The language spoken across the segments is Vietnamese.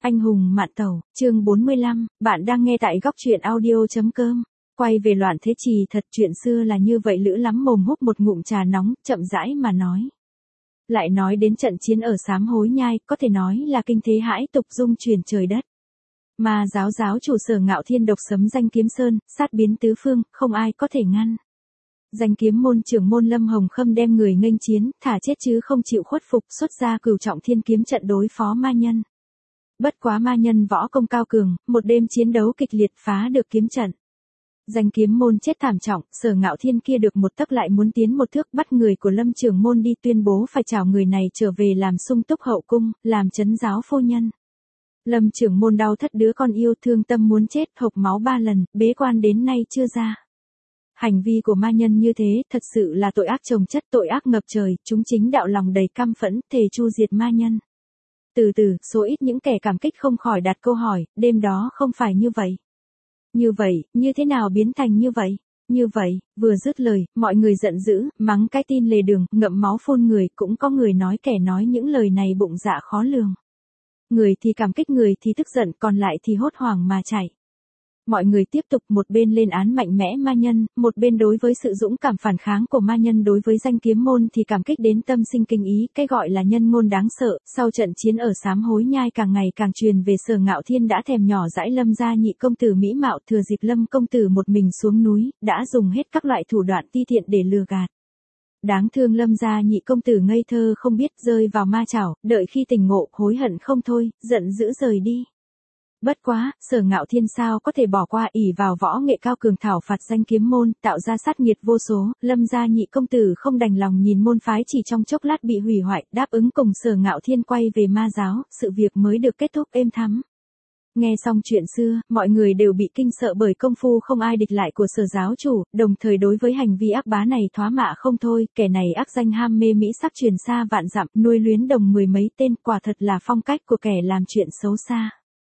Anh hùng mạn tẩu, chương 45, bạn đang nghe tại góc truyện audio.com. Quay về loạn thế trì thật, chuyện xưa là như vậy. Lữ lắm mồm húp một ngụm trà nóng, chậm rãi mà nói. Lại nói đến trận chiến ở Sám Hối Nhai, có thể nói là kinh thế hãi tục, rung chuyển trời đất. Mà giáo chủ Sở Ngạo Thiên độc sấm danh Kiếm Sơn, sát biến tứ phương, không ai có thể ngăn. Danh kiếm môn trưởng môn Lâm Hồng Khâm đem người nghênh chiến, thả chết chứ không chịu khuất phục, xuất ra cửu trọng thiên kiếm trận đối phó ma nhân. Bất quá ma nhân võ công cao cường, một đêm chiến đấu kịch liệt phá được kiếm trận. Danh kiếm môn chết thảm trọng, Sở Ngạo Thiên kia được một tấc lại muốn tiến một thước, bắt người của Lâm trưởng môn đi, tuyên bố phải trảo người này trở về làm sung túc hậu cung, làm trấn giáo phu nhân. Lâm trưởng môn đau thất đứa con yêu, thương tâm muốn chết, hộc máu 3 lần, bế quan đến nay chưa ra. Hành vi của ma nhân như thế, thật sự là tội ác chồng chất, tội ác ngập trời, chúng chính đạo lòng đầy căm phẫn, thề chu diệt ma nhân. Từ từ, số ít những kẻ cảm kích không khỏi đặt câu hỏi, đêm đó không phải như vậy. Như vậy, như thế nào biến thành như vậy? Như vậy, vừa dứt lời, mọi người giận dữ, mắng cái tin lề đường, ngậm máu phun người, cũng có người nói kẻ nói những lời này bụng dạ khó lường. Người thì cảm kích, người thì tức giận, còn lại thì hốt hoảng mà chạy. Mọi người tiếp tục, một bên lên án mạnh mẽ ma nhân, một bên đối với sự dũng cảm phản kháng của ma nhân đối với danh kiếm môn thì cảm kích đến tâm sinh kính ý, cái gọi là nhân ngôn đáng sợ. Sau trận chiến ở Sám Hối Nhai càng ngày càng truyền về, Sở Ngạo Thiên đã thèm nhỏ dãi Lâm gia nhị công tử mỹ mạo, thừa dịp Lâm công tử một mình xuống núi, đã dùng hết các loại thủ đoạn ti tiện để lừa gạt. Đáng thương Lâm gia nhị công tử ngây thơ không biết, rơi vào ma chảo, đợi khi tỉnh ngộ, hối hận không thôi, giận dữ rời đi. Bất quá, Sở Ngạo Thiên sao có thể bỏ qua, ỷ vào võ nghệ cao cường thảo phạt danh kiếm môn, tạo ra sát nghiệt vô số. Lâm gia nhị công tử không đành lòng nhìn môn phái chỉ trong chốc lát bị hủy hoại, đáp ứng cùng Sở Ngạo Thiên quay về ma giáo, sự việc mới được kết thúc êm thắm. Nghe xong chuyện xưa, mọi người đều bị kinh sợ bởi công phu không ai địch lại của Sở giáo chủ, đồng thời đối với hành vi ác bá này thoá mạ không thôi. Kẻ này ác danh ham mê mỹ sắc truyền xa vạn dặm, nuôi luyến đồng mười mấy tên, quả thật là phong cách của kẻ làm chuyện xấu xa.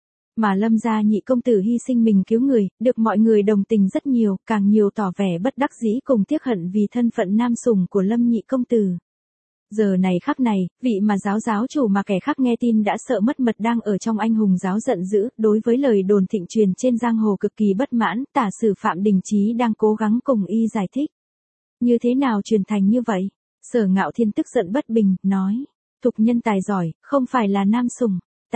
Mà Lâm gia nhị công tử hy sinh mình cứu người, được mọi người đồng tình rất nhiều, càng nhiều tỏ vẻ bất đắc dĩ cùng tiếc hận vì thân phận nam sủng của Lâm nhị công tử. Giờ này khắc này, vị mà giáo chủ mà kẻ khác nghe tin đã sợ mất mật đang ở trong anh hùng giáo giận dữ, đối với lời đồn thịnh truyền trên giang hồ cực kỳ bất mãn. Tả sử Phạm Đình Chí đang cố gắng cùng y giải thích. Như thế nào truyền thành như vậy? Sở Ngạo Thiên tức giận bất bình, nói. Thục nhân tài giỏi, không phải là nam sủng.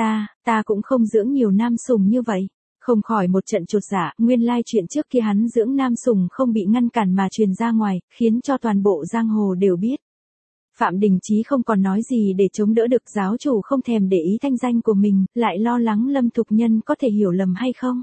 Ta cũng không dưỡng nhiều nam sủng như vậy. Không khỏi một trận chột dạ, nguyên lai chuyện trước kia hắn dưỡng nam sủng không bị ngăn cản mà truyền ra ngoài, khiến cho toàn bộ giang hồ đều biết. Phạm Đình Chí không còn nói gì để chống đỡ được, giáo chủ không thèm để ý thanh danh của mình, lại lo lắng Lâm thục nhân có thể hiểu lầm hay không.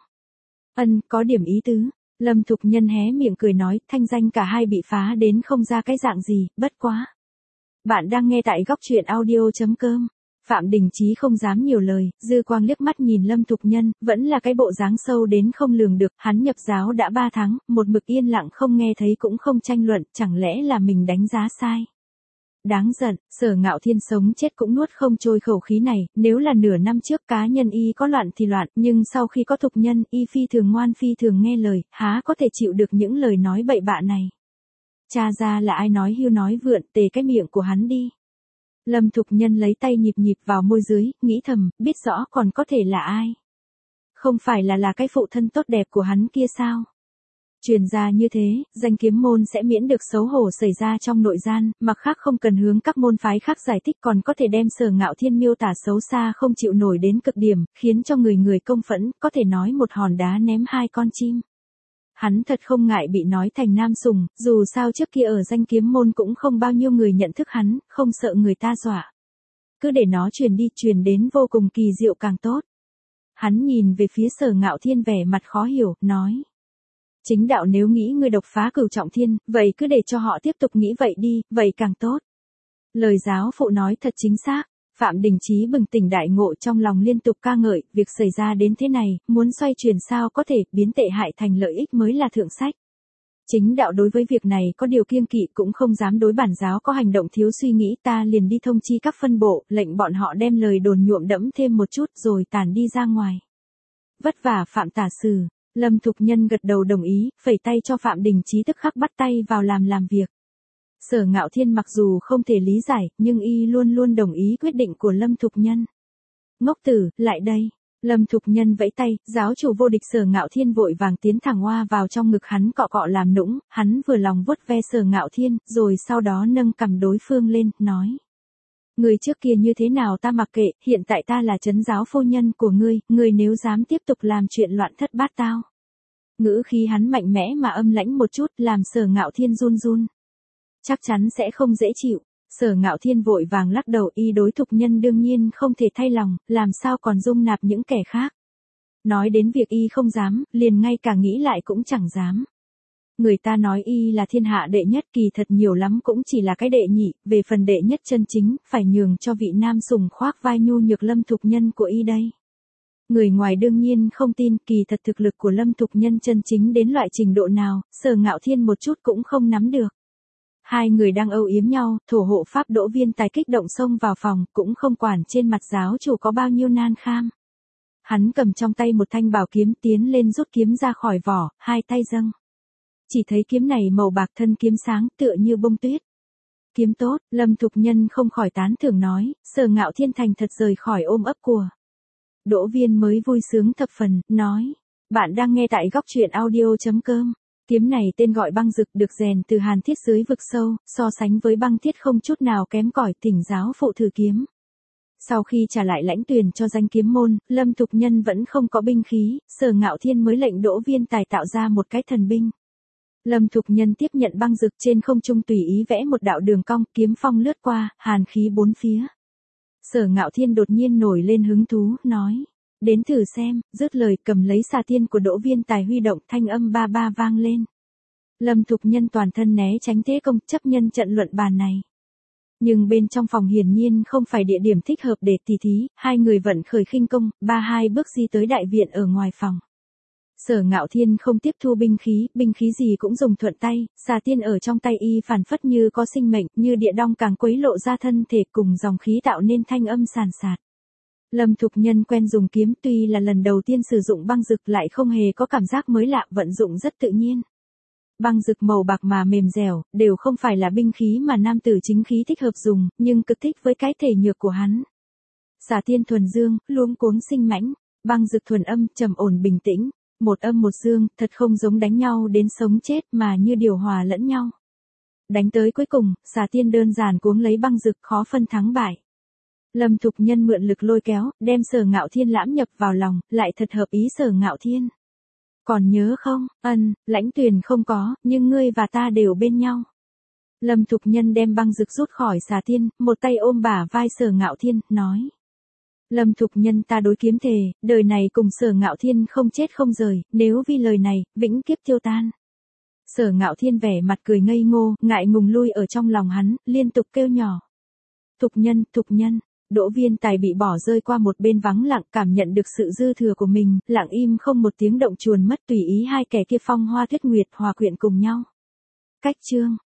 Có điểm ý tứ. Lâm thục nhân hé miệng cười nói, thanh danh cả hai bị phá đến không ra cái dạng gì, bất quá. Bạn đang nghe tại góc truyện audio.com. Phạm Đình Chí không dám nhiều lời, dư quang liếc mắt nhìn Lâm thục nhân, vẫn là cái bộ dáng sâu đến không lường được. Hắn nhập giáo đã 3 tháng, một mực yên lặng không nghe thấy cũng không tranh luận, chẳng lẽ là mình đánh giá sai. Đáng giận, Sở Ngạo Thiên sống chết cũng nuốt không trôi khẩu khí này. Nếu là nửa năm trước cá nhân y có loạn thì loạn, nhưng sau khi có thục nhân, y phi thường ngoan, phi thường nghe lời, há có thể chịu được những lời nói bậy bạ này. Cha ra là ai nói hưu nói vượn, tề cái miệng của hắn đi. Lâm thục nhân lấy tay nhịp vào môi dưới, nghĩ thầm, biết rõ còn có thể là ai. Không phải là cái phụ thân tốt đẹp của hắn kia sao? Truyền ra như thế, danh kiếm môn sẽ miễn được xấu hổ xảy ra trong nội gian, mặc khác không cần hướng các môn phái khác giải thích, còn có thể đem Sở Ngạo Thiên miêu tả xấu xa không chịu nổi đến cực điểm, khiến cho người công phẫn, có thể nói một hòn đá ném 2 con chim. Hắn thật không ngại bị nói thành nam sủng, dù sao trước kia ở danh kiếm môn cũng không bao nhiêu người nhận thức hắn, không sợ người ta dọa. Cứ để nó truyền đi, truyền đến vô cùng kỳ diệu càng tốt. Hắn nhìn về phía Sở Ngạo Thiên vẻ mặt khó hiểu, nói. Chính đạo nếu nghĩ ngươi độc phá cửu trọng thiên, vậy cứ để cho họ tiếp tục nghĩ vậy đi, vậy càng tốt. Lời giáo phụ nói thật chính xác. Phạm Đình Chí bừng tỉnh đại ngộ, trong lòng liên tục ca ngợi, việc xảy ra đến thế này, muốn xoay chuyển sao có thể, biến tệ hại thành lợi ích mới là thượng sách. Chính đạo đối với việc này có điều kiêng kỵ, cũng không dám đối bản giáo có hành động thiếu suy nghĩ. Ta liền đi thông chi các phân bộ, lệnh bọn họ đem lời đồn nhuộm đẫm thêm một chút rồi tản đi ra ngoài. Vất vả Phạm tả sử. Lâm thục nhân gật đầu đồng ý, phẩy tay cho Phạm Đình Chí tức khắc bắt tay vào làm việc. Sở Ngạo Thiên mặc dù không thể lý giải, nhưng y luôn đồng ý quyết định của Lâm thục nhân. Ngốc tử, lại đây. Lâm Thục Nhân vẫy tay, giáo chủ vô địch Sở Ngạo Thiên vội vàng tiến thẳng hoa vào trong ngực hắn cọ cọ làm nũng, hắn vừa lòng vuốt ve Sở Ngạo Thiên, rồi sau đó nâng cầm đối phương lên, nói. Người trước kia như thế nào ta mặc kệ, hiện tại ta là trấn giáo phu nhân của ngươi nếu dám tiếp tục làm chuyện loạn thất bát tao. Ngữ khí hắn mạnh mẽ mà âm lãnh một chút, làm Sở Ngạo Thiên run run. Chắc chắn sẽ không dễ chịu. Sở Ngạo Thiên vội vàng lắc đầu, y đối Thục Nhân đương nhiên không thể thay lòng, làm sao còn dung nạp những kẻ khác. Nói đến việc y không dám, liền ngay cả nghĩ lại cũng chẳng dám. Người ta nói y là thiên hạ đệ nhất, kỳ thật nhiều lắm cũng chỉ là cái đệ nhị, về phần đệ nhất chân chính, phải nhường cho vị nam sùng khoác vai nhu nhược Lâm Thục Nhân của y đây. Người ngoài đương nhiên không tin, kỳ thật thực lực của Lâm Thục Nhân chân chính đến loại trình độ nào, Sở Ngạo Thiên một chút cũng không nắm được. Hai người đang âu yếm nhau, thổ hộ pháp Đỗ Viên Tài kích động xông vào phòng, cũng không quản trên mặt giáo chủ có bao nhiêu nan kham. Hắn cầm trong tay một thanh bảo kiếm tiến lên rút kiếm ra khỏi vỏ, hai tay dâng. Chỉ thấy kiếm này màu bạc, thân kiếm sáng tựa như bông tuyết. Kiếm tốt, Lâm Thục Nhân không khỏi tán thưởng nói, Sở Ngạo Thiên thành thật rời khỏi ôm ấp của. Đỗ Viên mới vui sướng thập phần, nói, bạn đang nghe tại góc truyện audio.com. Kiếm này tên gọi băng dực, được rèn từ hàn thiết dưới vực sâu, so sánh với băng thiết không chút nào kém cỏi, thỉnh giáo phụ thử kiếm. Sau khi trả lại Lãnh Tuyền cho danh kiếm môn, Lâm Thục Nhân vẫn không có binh khí, Sở Ngạo Thiên mới lệnh Đỗ Viên Tài tạo ra một cái thần binh. Lâm Thục Nhân tiếp nhận băng dực, trên không trung tùy ý vẽ một đạo đường cong, kiếm phong lướt qua, hàn khí bốn phía. Sở Ngạo Thiên đột nhiên nổi lên hứng thú, nói, đến thử xem, dứt lời cầm lấy xà tiên của Đỗ Viên Tài huy động, thanh âm ba ba vang lên. Lâm Thục Nhân toàn thân né tránh thế công, chấp nhân trận luận bàn này. Nhưng bên trong phòng hiển nhiên không phải địa điểm thích hợp để tỉ thí, hai người vận khởi khinh công, hai bước di tới đại viện ở ngoài phòng. Sở Ngạo Thiên không tiếp thu binh khí gì cũng dùng thuận tay, xà tiên ở trong tay y phản phất như có sinh mệnh, như địa đong càng quấy lộ ra thân thể cùng dòng khí tạo nên thanh âm sàn sạt. Lâm Thục Nhân quen dùng kiếm, tuy là lần đầu tiên sử dụng băng dực lại không hề có cảm giác mới lạ, vận dụng rất tự nhiên. Băng dực màu bạc mà mềm dẻo, đều không phải là binh khí mà nam tử chính khí thích hợp dùng, nhưng cực thích với cái thể nhược của hắn. Xà tiên thuần dương, luống cuống sinh mãnh, băng dực thuần âm, trầm ổn bình tĩnh, một âm một dương, thật không giống đánh nhau đến sống chết mà như điều hòa lẫn nhau. Đánh tới cuối cùng, xà tiên đơn giản cuống lấy băng dực, khó phân thắng bại. Lâm Thục Nhân mượn lực lôi kéo, đem Sở Ngạo Thiên lãm nhập vào lòng, lại thật hợp ý Sở Ngạo Thiên. Còn nhớ không, Lãnh Tuyền không có, nhưng ngươi và ta đều bên nhau. Lâm Thục Nhân đem băng dực rút khỏi xà tiên, một tay ôm bả vai Sở Ngạo Thiên, nói. Lâm Thục Nhân, ta đối kiếm thề, đời này cùng Sở Ngạo Thiên không chết không rời, nếu vì lời này, vĩnh kiếp tiêu tan. Sở Ngạo Thiên vẻ mặt cười ngây ngô, ngại ngùng lui ở trong lòng hắn, liên tục kêu nhỏ. Thục Nhân. Đỗ Viên Tài bị bỏ rơi qua một bên vắng lặng, cảm nhận được sự dư thừa của mình, lặng im không một tiếng động chuồn mất, tùy ý hai kẻ kia phong hoa tuyết nguyệt hòa quyện cùng nhau. Cách chương